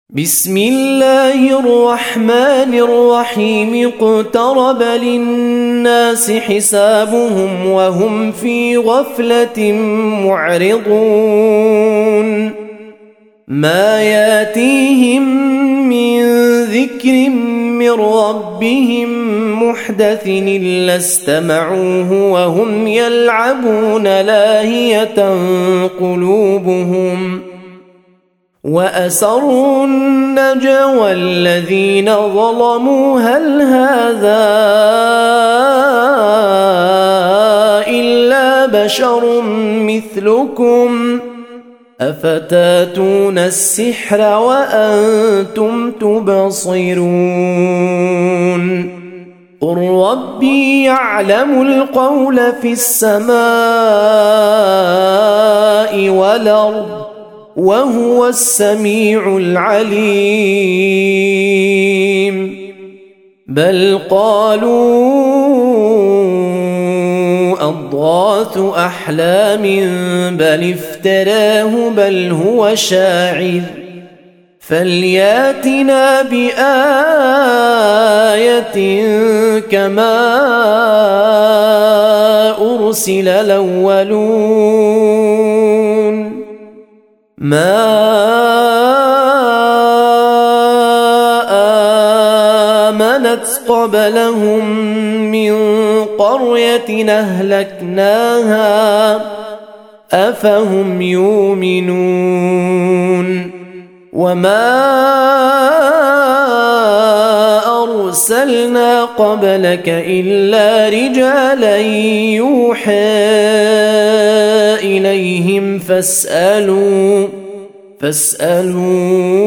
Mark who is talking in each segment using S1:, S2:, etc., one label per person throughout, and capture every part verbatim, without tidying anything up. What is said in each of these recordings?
S1: بسم الله الرحمن الرحيم اقترب للناس حسابهم وهم في غفلة معرضون ما ياتيهم من ذكر من ربهم محدث إلا استمعوه وهم يلعبون لاهية قلوبهم وأسروا النجوى الذين ظلموا هل هذا إلا بشر مثلكم أفتاتون السحر وأنتم تبصرون قل ربي يعلم القول في السماء والأرض وهو السميع العليم بل قالوا أضغاث أحلام بل افتراه بل هو شاعر فلياتنا بآية كما أرسل الأولون ما آمنت قبلهم من قرية أهلكناها أفهم يؤمنون وما أرسلنا قبلك إلا رجالا يوحى إليهم فاسألوا فاسألوا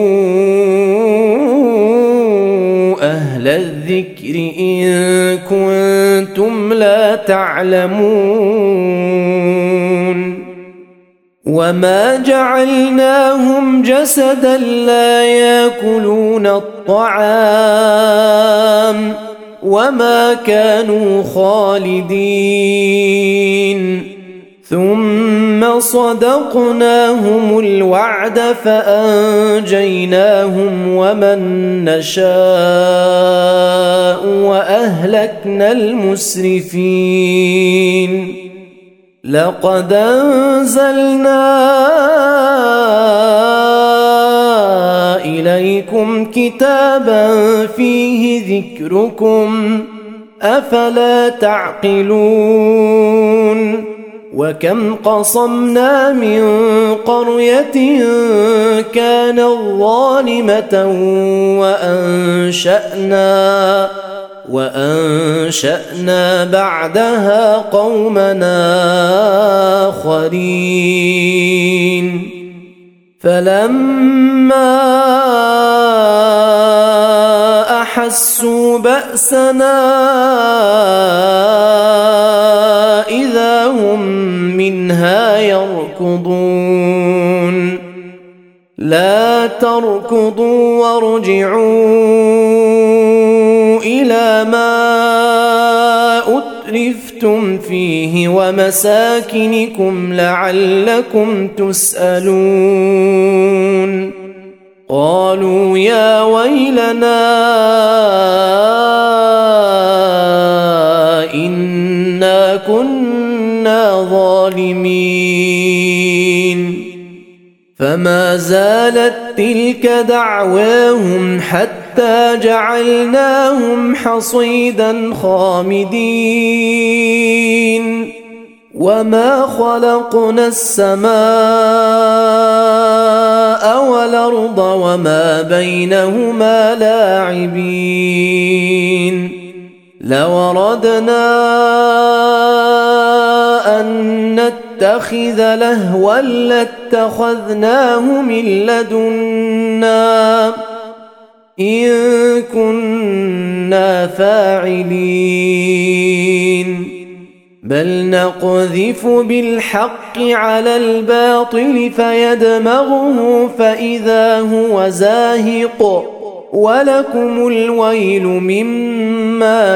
S1: أهل الذكر إن كنتم لا تعلمون وما جعلناهم جسدا لا يأكلون الطعام وما كانوا خالدين ثم صدقناهم الوعد فأنجيناهم ومن نشاء وأهلكنا المسرفين لقد أنزلنا إليكم كتابا فيه ذكركم أفلا تعقلون وكم قصمنا من قرية كانت ظالمة وأنشأنا وأنشأنا بعدها قومنا آخرين فلما أحسوا بأسنا إذا هم منها يركضون لا تركضوا وارجعوا إلى ما أترفتم فيه ومساكنكم لعلكم تسألون قالوا يا ويلنا إنا كنا ظالمين فما زالت تلك دعواهم حتى جعلناهم حصيدا خامدين وما خلقنا السماء والأرض وما بينهما لاعبين لو أردنا أن نتخذ لهوا لاتخذناه من لدنا إن كنا فاعلين بل نقذف بالحق على الباطل فيدمغه فإذا هو زاهق ولكم الويل مما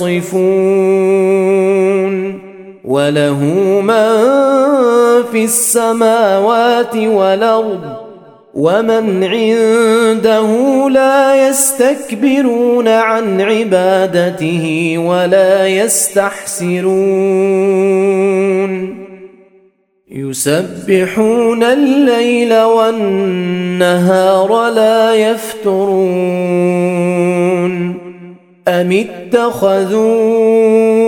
S1: تصفون وله من في السماوات والأرض ومن عنده لا يستكبرون عن عبادته ولا يستحسرون يسبحون الليل والنهار لا يفترون أم اتخذوا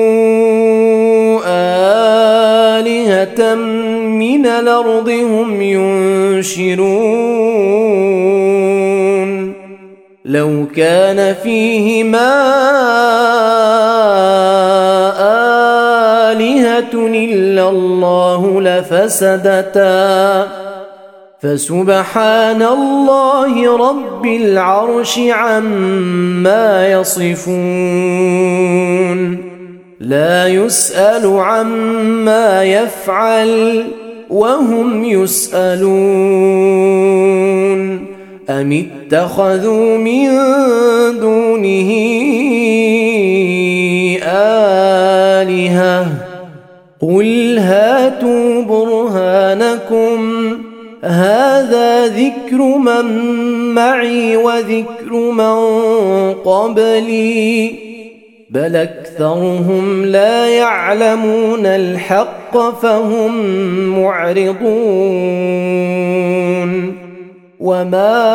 S1: آلهة من الأرض هم ينشرون لو كان فيهما آلهة إلا الله لفسدتا فسبحان الله رب العرش عما يصفون لا يسأل عما يفعل وهم يسألون أم اتخذوا من دونه آلهة قل هاتوا برهانكم هذا ذكر من معي وذكر من قبلي بل أكثرهم لا يعلمون الحق فهم معرضون وما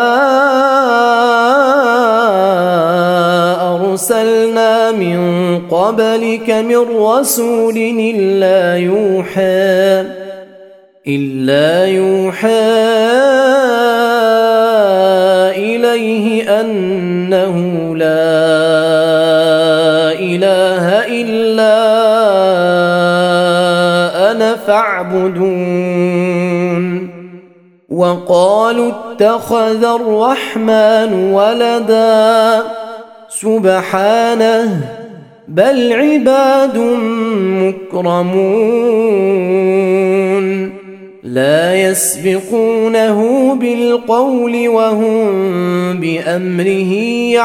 S1: أرسلنا من قبلك من رسول إلا يوحى إلا يوحى إليه أنه لا إله إلا أنا فاعبدون وقالوا اتخذ الرحمن ولدا سبحانه بل عباد مكرمون لا يسبقونه بالقول وهم بأمره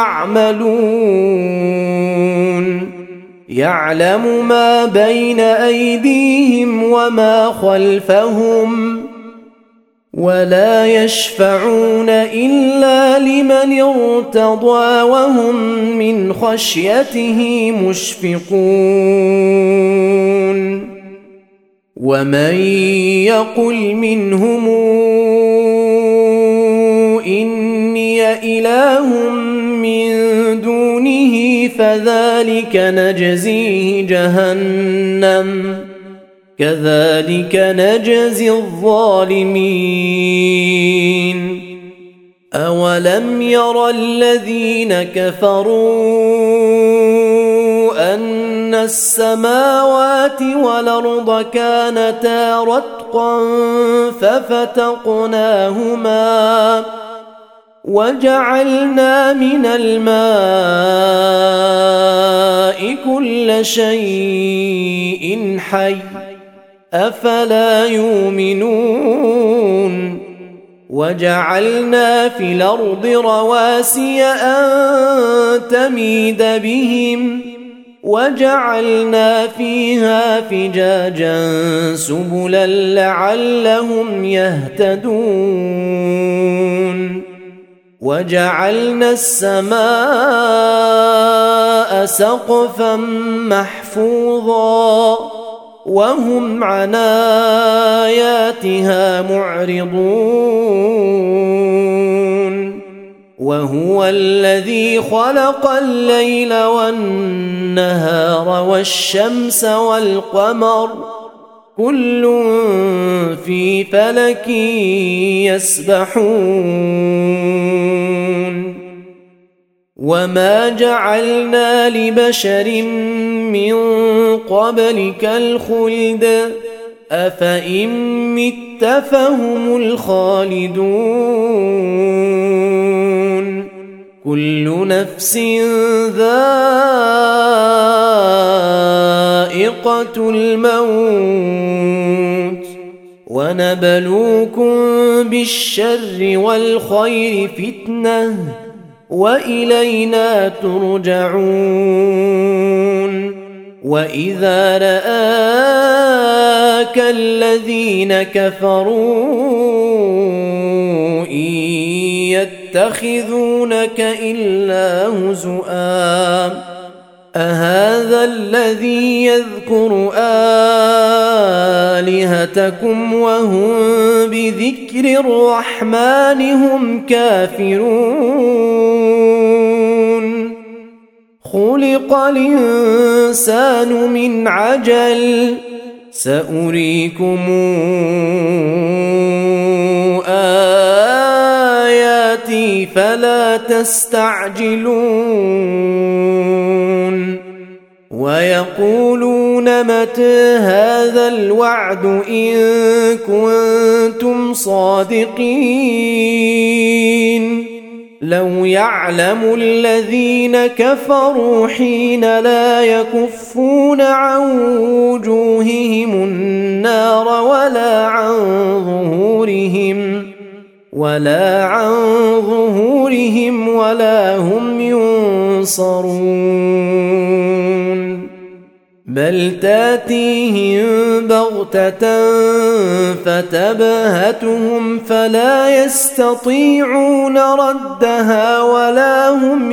S1: يعملون يعلم ما بين أيديهم وما خلفهم ولا يشفعون إلا لمن ارتضى وهم من خشيته مشفقون ومن يقل منهم إني إله من دونه فذلك نجزيه جهنم كذلك نجزي الظالمين أولم ير الذين كفروا أن السماوات والأرض كانتا رتقا ففتقناهما وجعلنا من الماء كل شيء حي أفلا يؤمنون وجعلنا في الأرض رواسي أن تميد بهم وجعلنا فيها فجاجا سبلا لعلهم يهتدون وجعلنا السماء سقفا محفوظا وهم عن آياتها معرضون وهو الذي خلق الليل والنهار والشمس والقمر كل في فلك يسبحون وما جعلنا لبشر من قبلك الخلد أفإن مت فهم الخالدون كل نفس ذائقة الموت ونبلوكم بالشر والخير فتنة وإلينا ترجعون وإذا رآك الذين كفروا إن يتخذونك إلا هزؤا أهذا الذي يذكر آلهتكم وهم بذكر الرحمن هم كافرون خلق الإنسان من عجل سأريكم آياتي فلا تستعجلون ويقولون متى هذا الوعد إن كنتم صادقين لو يعلم الذين كفروا حين لا يكفون عن وجوههم النار ولا عن ظهورهم ولا عن ظهورهم ولا هم ينصرون بل تاتيهم بغتة فتبهتهم فلا يستطيعون ردها ولا هم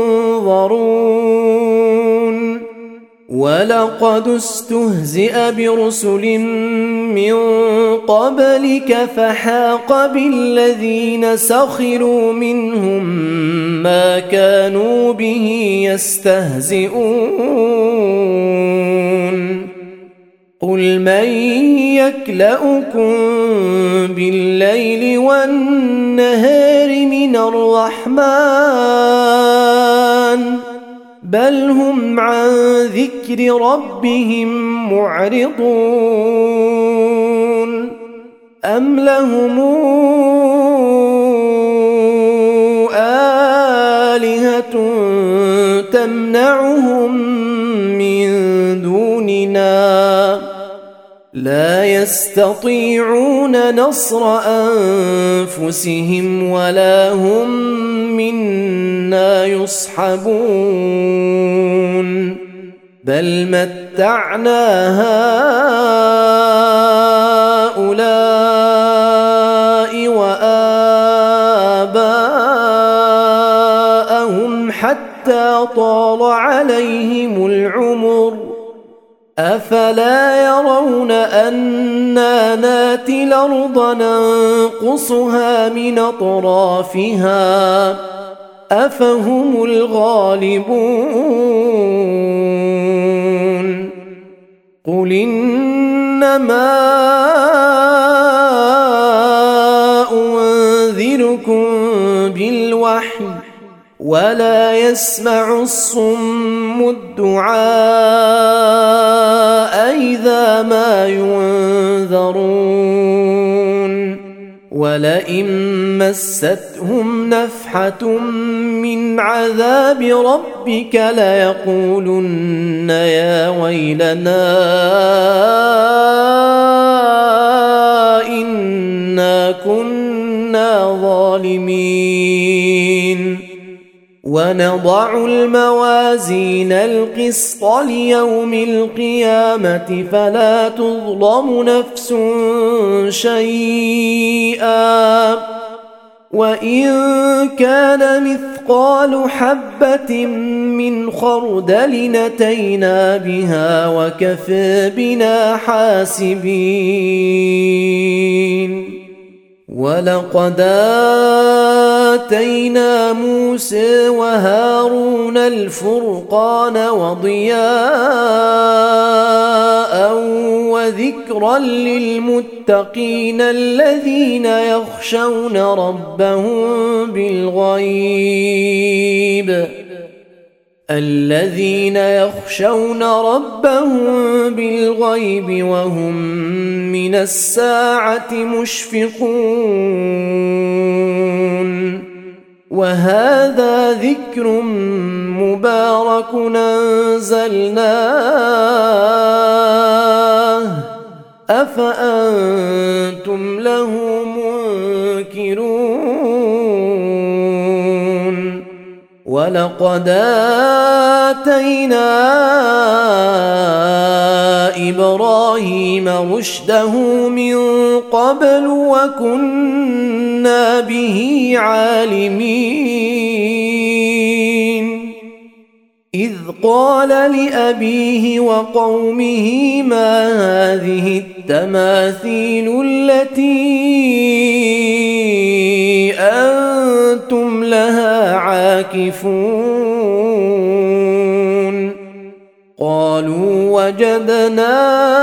S1: ينظرون ولقد استهزئ برسل من قبلك فحاق بالذين سخروا منهم ما كانوا به يستهزئون قل من يكلؤكم بالليل والنهار من الرحمن بل هم عن ذكر ربهم معرضون أم لهم آلهة تمنعهم من دوننا لا يستطيعون نصر أنفسهم ولا هم منا يصحبون بل متعنا هؤلاء وآباءهم حتى طال عليهم العمر أفلا يرون أنا ناتي الأرض ننقصها من أطرافها أفهم الغالبون قل إنما أنذركم بالوحي ولا يسمع الصم الدعاء إذا ما ينذرون ولئن مستهم نفحة من عذاب ربك ليقولن يا ويلنا إنا كنا ظالمين ونضع الموازين القسط ليوم القيامة فلا تظلم نفس شيئا وإن كان مثقال حبة من خردل أتينا بها وكفى بنا حاسبين ولقد آتينا موسى وهارون الفرقان وضياء وذكرا للمتقين الذين يخشون ربهم بالغيب الذين يخشون ربهم بالغيب وهم من الساعة مشفقون وهذا ذكر مبارك أنزلناه أفأنتم له منكرون ولقد آتينا إبراهيم رشده من قبل وكنا به عالمين إذ قال لأبيه وقومه ما هذه التماثيل التي أنتم لها عاكفون قالوا وجدنا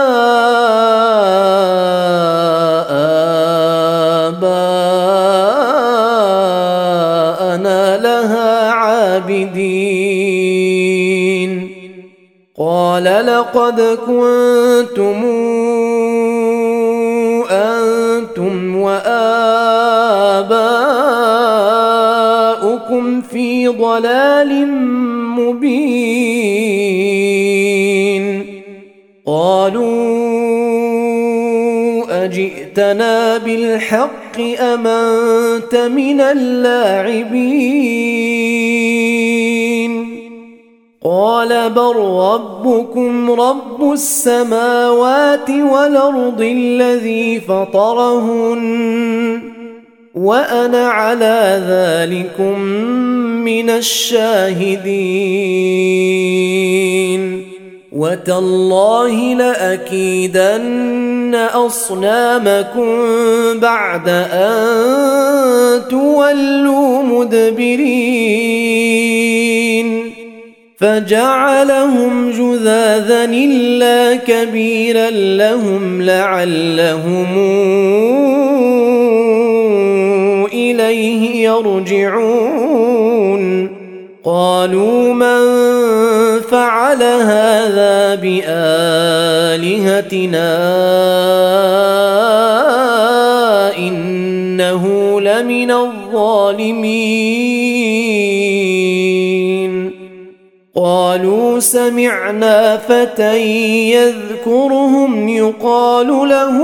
S1: آباءنا لها عابدين قال لقد كنتم أنتم وآباؤكم في ضلال مبين قالوا أجئتنا بالحق أم أنت من اللاعبين قال بل ربكم رب السماوات والأرض الذي فطرهن وأنا على ذلكم من الشاهدين وتالله لأكيدن أصنامكم بعد أن تولوا مدبرين فجعلهم جذاذا إلا كبيرا لهم لعلهم إليه يرجعون قالوا من فعل هذا بآلهتنا إنه لمن الظالمين قالوا سمعنا فتى يذكرهم يقال له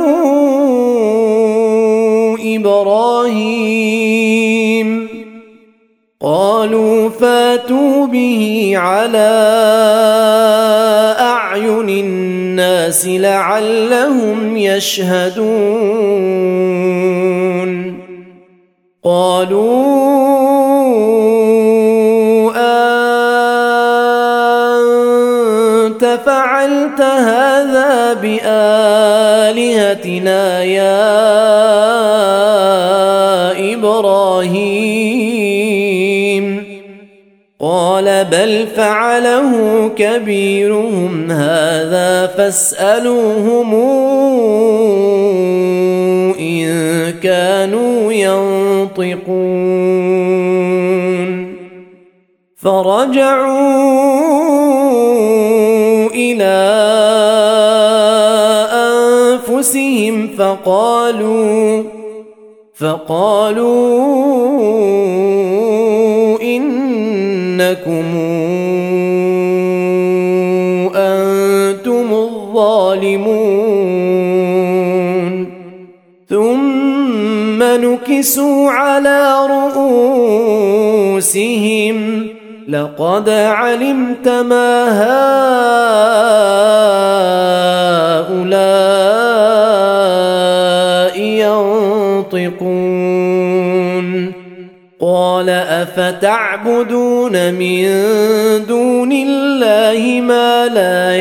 S1: إبراهيم قالوا فاتوا به على أعين الناس لعلهم يشهدون قالوا أنت فعلت هذا بآلهتنا يا إبراهيم قال بل فعله كبيرهم هذا فاسألوهم إن كانوا ينطقون فرجعوا إلى أنفسهم فقالوا فقالوا إنكم أنتم الظالمون ثم نكسوا على رؤوسهم لقد علمت ما هؤلاء ينطقون قال أفتعبدون من دون الله ما لا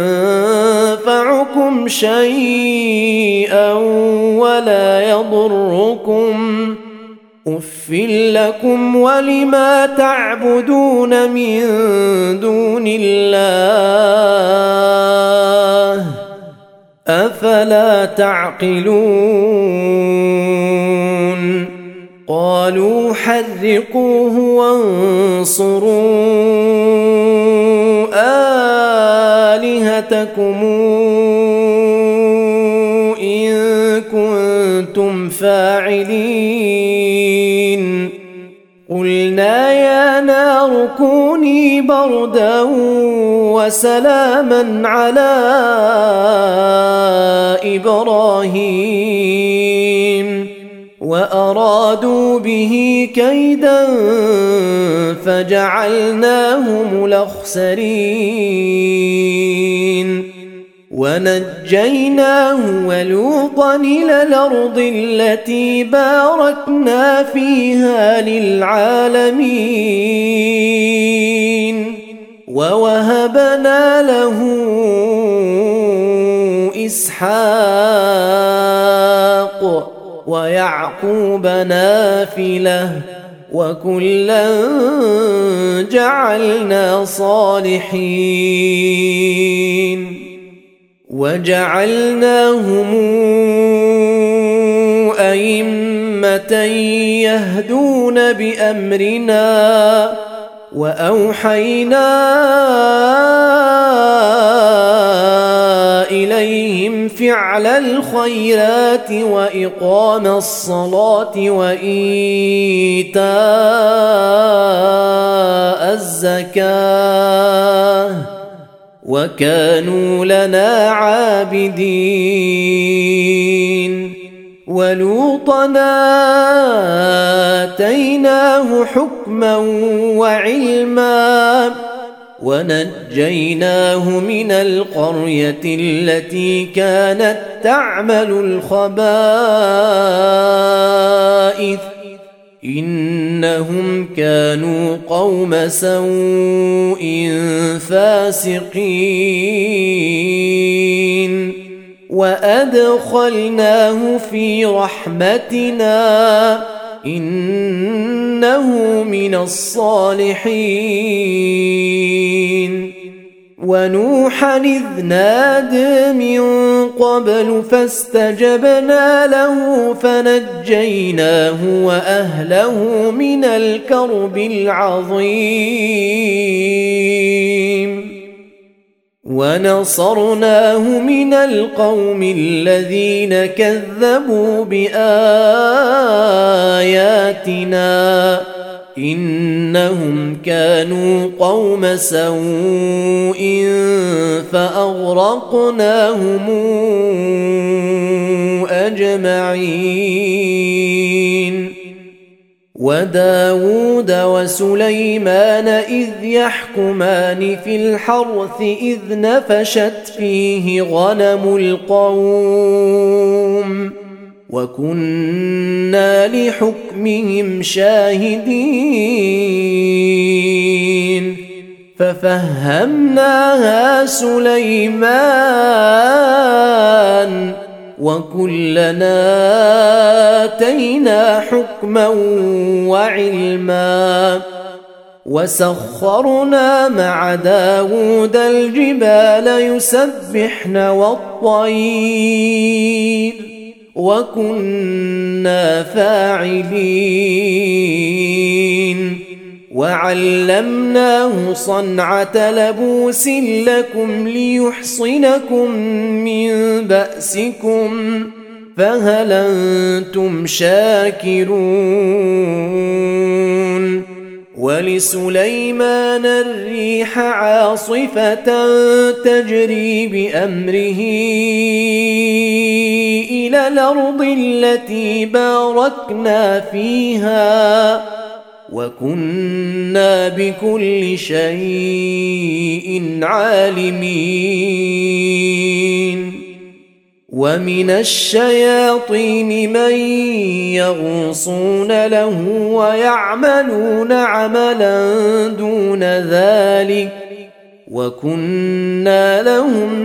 S1: ينفعكم شيئا ولا يضركم أف لكم ولما تعبدون من دون الله أفلا تعقلون قالوا حرقوه وانصروا آلهتكم إن كنتم فاعلين قلنا يا نار كوني بردا وسلاما على إبراهيم وأرادوا به كيدا فجعلناهم الأخسرين ونجيناه ولوطا إلى الأرض التي باركنا فيها للعالمين ووهبنا له إسحاق ويعقوب نافلة وكلا جعلنا صالحين وجعلناهم أئمة يهدون بأمرنا وأوحينا إليهم فعل الخيرات وإقام الصلاة وإيتاء الزكاة وكانوا لنا عابدين ولوطا آتيناه حكما وعلما ونجيناه من القرية التي كانت تعمل الخبائث إنهم كانوا قوم سوء فاسقين وأدخلناه في رحمتنا إنه من الصالحين ونوحا إذ نادى من قبل فاستجبنا له فنجيناه وأهله من الكرب العظيم ونصرناه من القوم الذين كذبوا بآياتنا إنهم كانوا قوم سوء فأغرقناهم أجمعين وداود وسليمان إذ يحكمان في الحرث إذ نفشت فيه غنم القوم وكنا لحكمهم شاهدين ففهمناها سليمان وكلنا آتينا حكما وعلما وسخرنا مع داود الجبال يسبحن والطير وكنا فاعلين وعلمناه صنعة لبوس لكم ليحصنكم من بأسكم فهل أنتم شاكرون ولسليمان الريح عاصفة تجري بأمره إلى الأرض التي باركنا فيها وكنا بكل شيء عالمين ومن الشياطين من يغوصون له ويعملون عملا دون ذلك وكنا لهم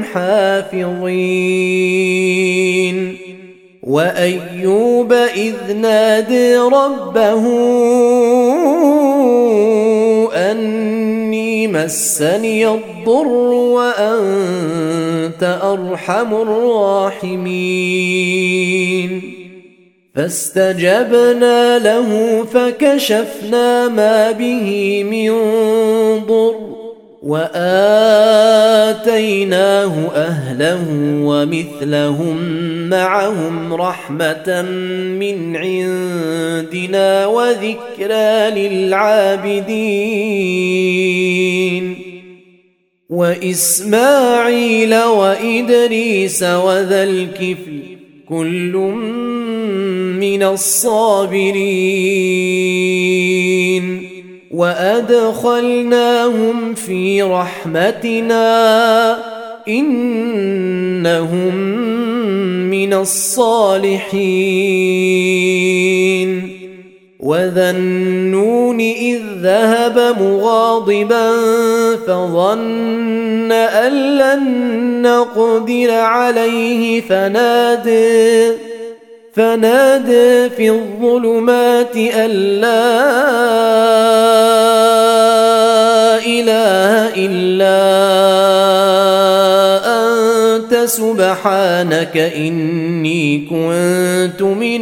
S1: حافظين وأيوب إذ نادى ربه أني مسني الضر وأنت أرحم الراحمين فاستجبنا له فكشفنا ما به من ضر وآتيناه أهله ومثلهم معهم رحمة من عندنا وذكرى للعابدين وإسماعيل وإدريس وذا الكفل كل من الصابرين وأدخلناهم في رحمتنا إنهم من الصالحين. وذا النون إذ ذهب مغاضبا فظن أن لن نقدر عليه فنادى فنادى في الظلمات أن لا إله إلا أنت سبحانك إني كنت من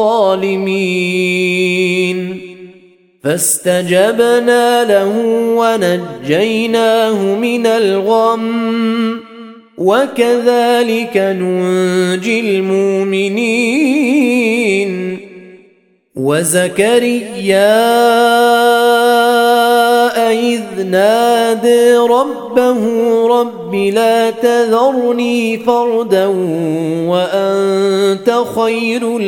S1: الظالمين. فاستجبنا له ونجيناه من الغم وكذلك ننجي المؤمنين. وزكريا إذ نادى ربه رب لا تذرني فردا وأنت خير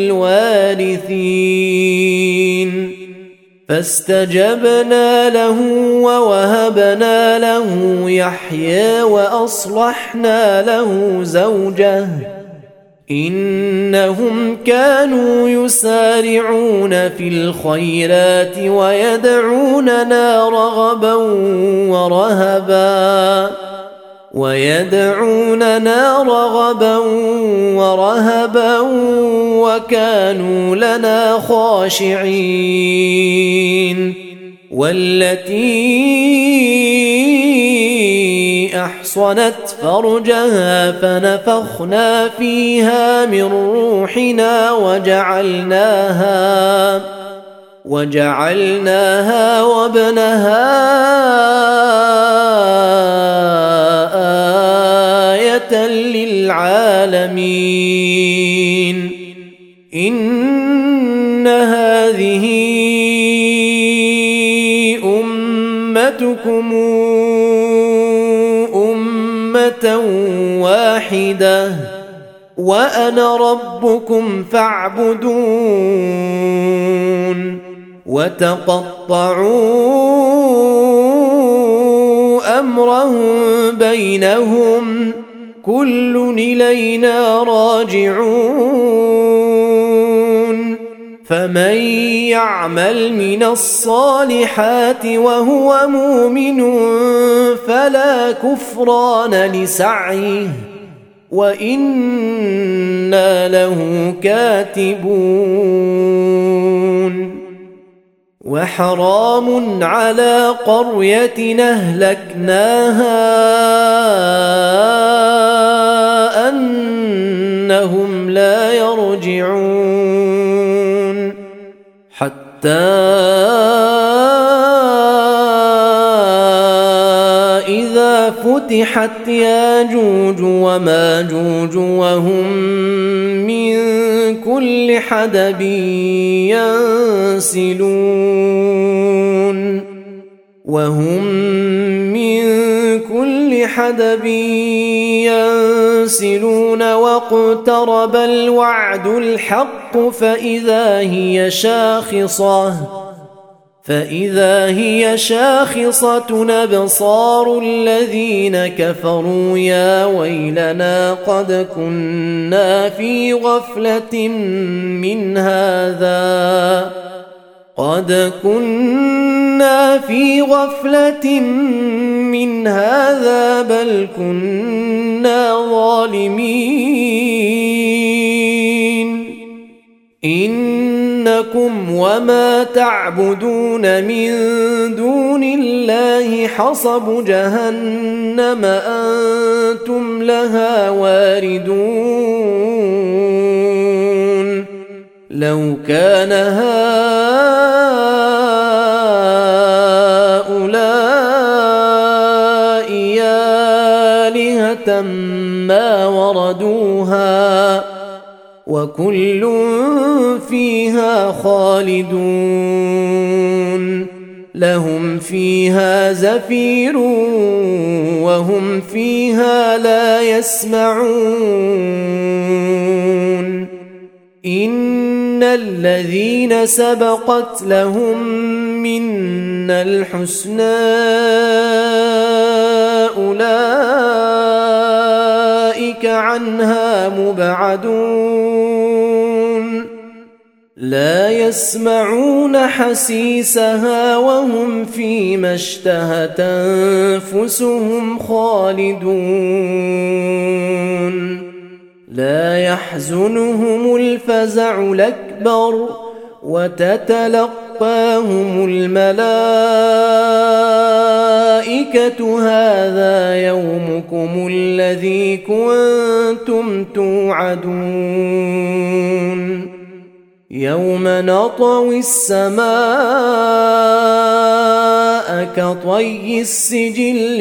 S1: الوارثين. فاستجبنا له ووهبنا له يحيى وأصلحنا له زوجه إنهم كانوا يسارعون في الخيرات ويدعوننا رغبا ورهبا ويدعوننا رغبا ورهبا وكانوا لنا خاشعين. والتي أحصنت فرجها فنفخنا فيها من روحنا وجعلناها وجعلناها وابنها آية للعالمين. إن هذه أمتكم أمة واحدة وأنا ربكم فاعبدون. وتقطعوا أمرهم بينهم كل إلينا راجعون. فمن يعمل من الصالحات وهو مؤمن فلا كفران لسعيه وإنا له كاتبون. وحرام على قرية أهلكناها أنهم لا يرجعون حتى إذا فتحت ياجوج وماجوج وهم من كل حدب ينسلون وهم من كل حدب ينسلون واقترب الوعد الحق فإذا هي شاخصة فإذا هي شاخصة أبصار الذين كفروا يا ويلنا قد كنا في غفلة من هذا قد كنا في غفلة من هذا بل كنا ظالمين. إنكم وما تعبدون من دون الله حصب جهنم أنتم لها واردون. لو كان هؤلاء آلهة ما وردوها وكل فيها خالدون. لهم فيها زفير وهم فيها لا يسمعون. إن الذين سبقت لهم منا الحسنى أولئك عنها مبعدون لا يسمعون حسيسها وهم فيما اشتهت أنفسهم خالدون لا يحزنهم الفزع الأكبر وتتلقاهم الملائكة هذا يومكم الذي كنتم توعدون يوم نطوي السماء كطي السجل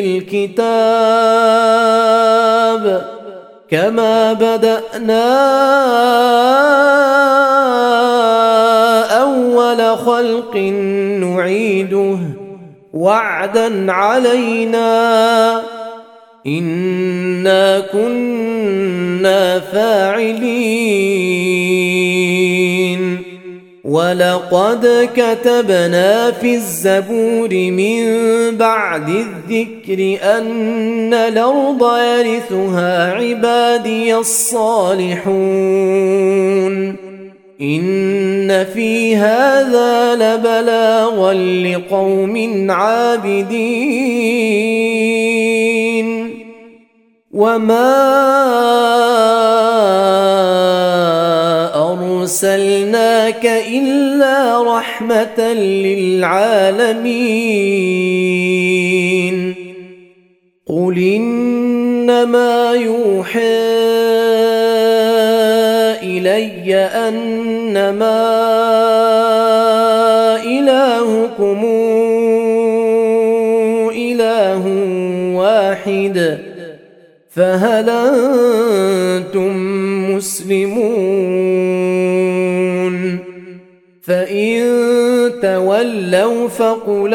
S1: للكتاب كما بدأنا أول خلق نعيده وعدا علينا إنا كنا فاعلين ولقد كتبنا في الزبور من بعد الذكر أن الأرض يرثها عبادي الصالحون إن في هذا لبلاغا لقوم عابدين وما أرسلناك إلا رحمة للعالمين قل إنما يوحى إلي أنما إلهكم إله واحد فهل أنتم مسلمون فإن تولوا فقل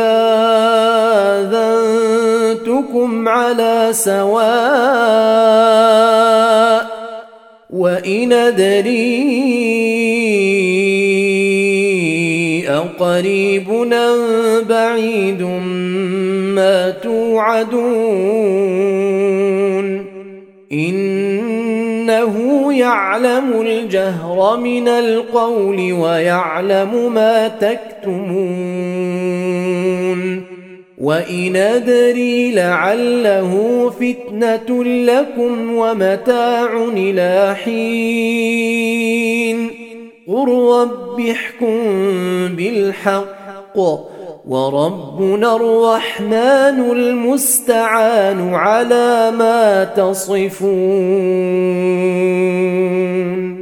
S1: آذنتكم على سواء وإن أدري أقريب أم بعيد ما توعدون إنه يعلم الجهر من القول ويعلم ما تكتمون وإن أدري لعله فتنة لكم ومتاع إلى حين قل رب احكم بالحق وربنا الرحمن المستعان على ما تصفون.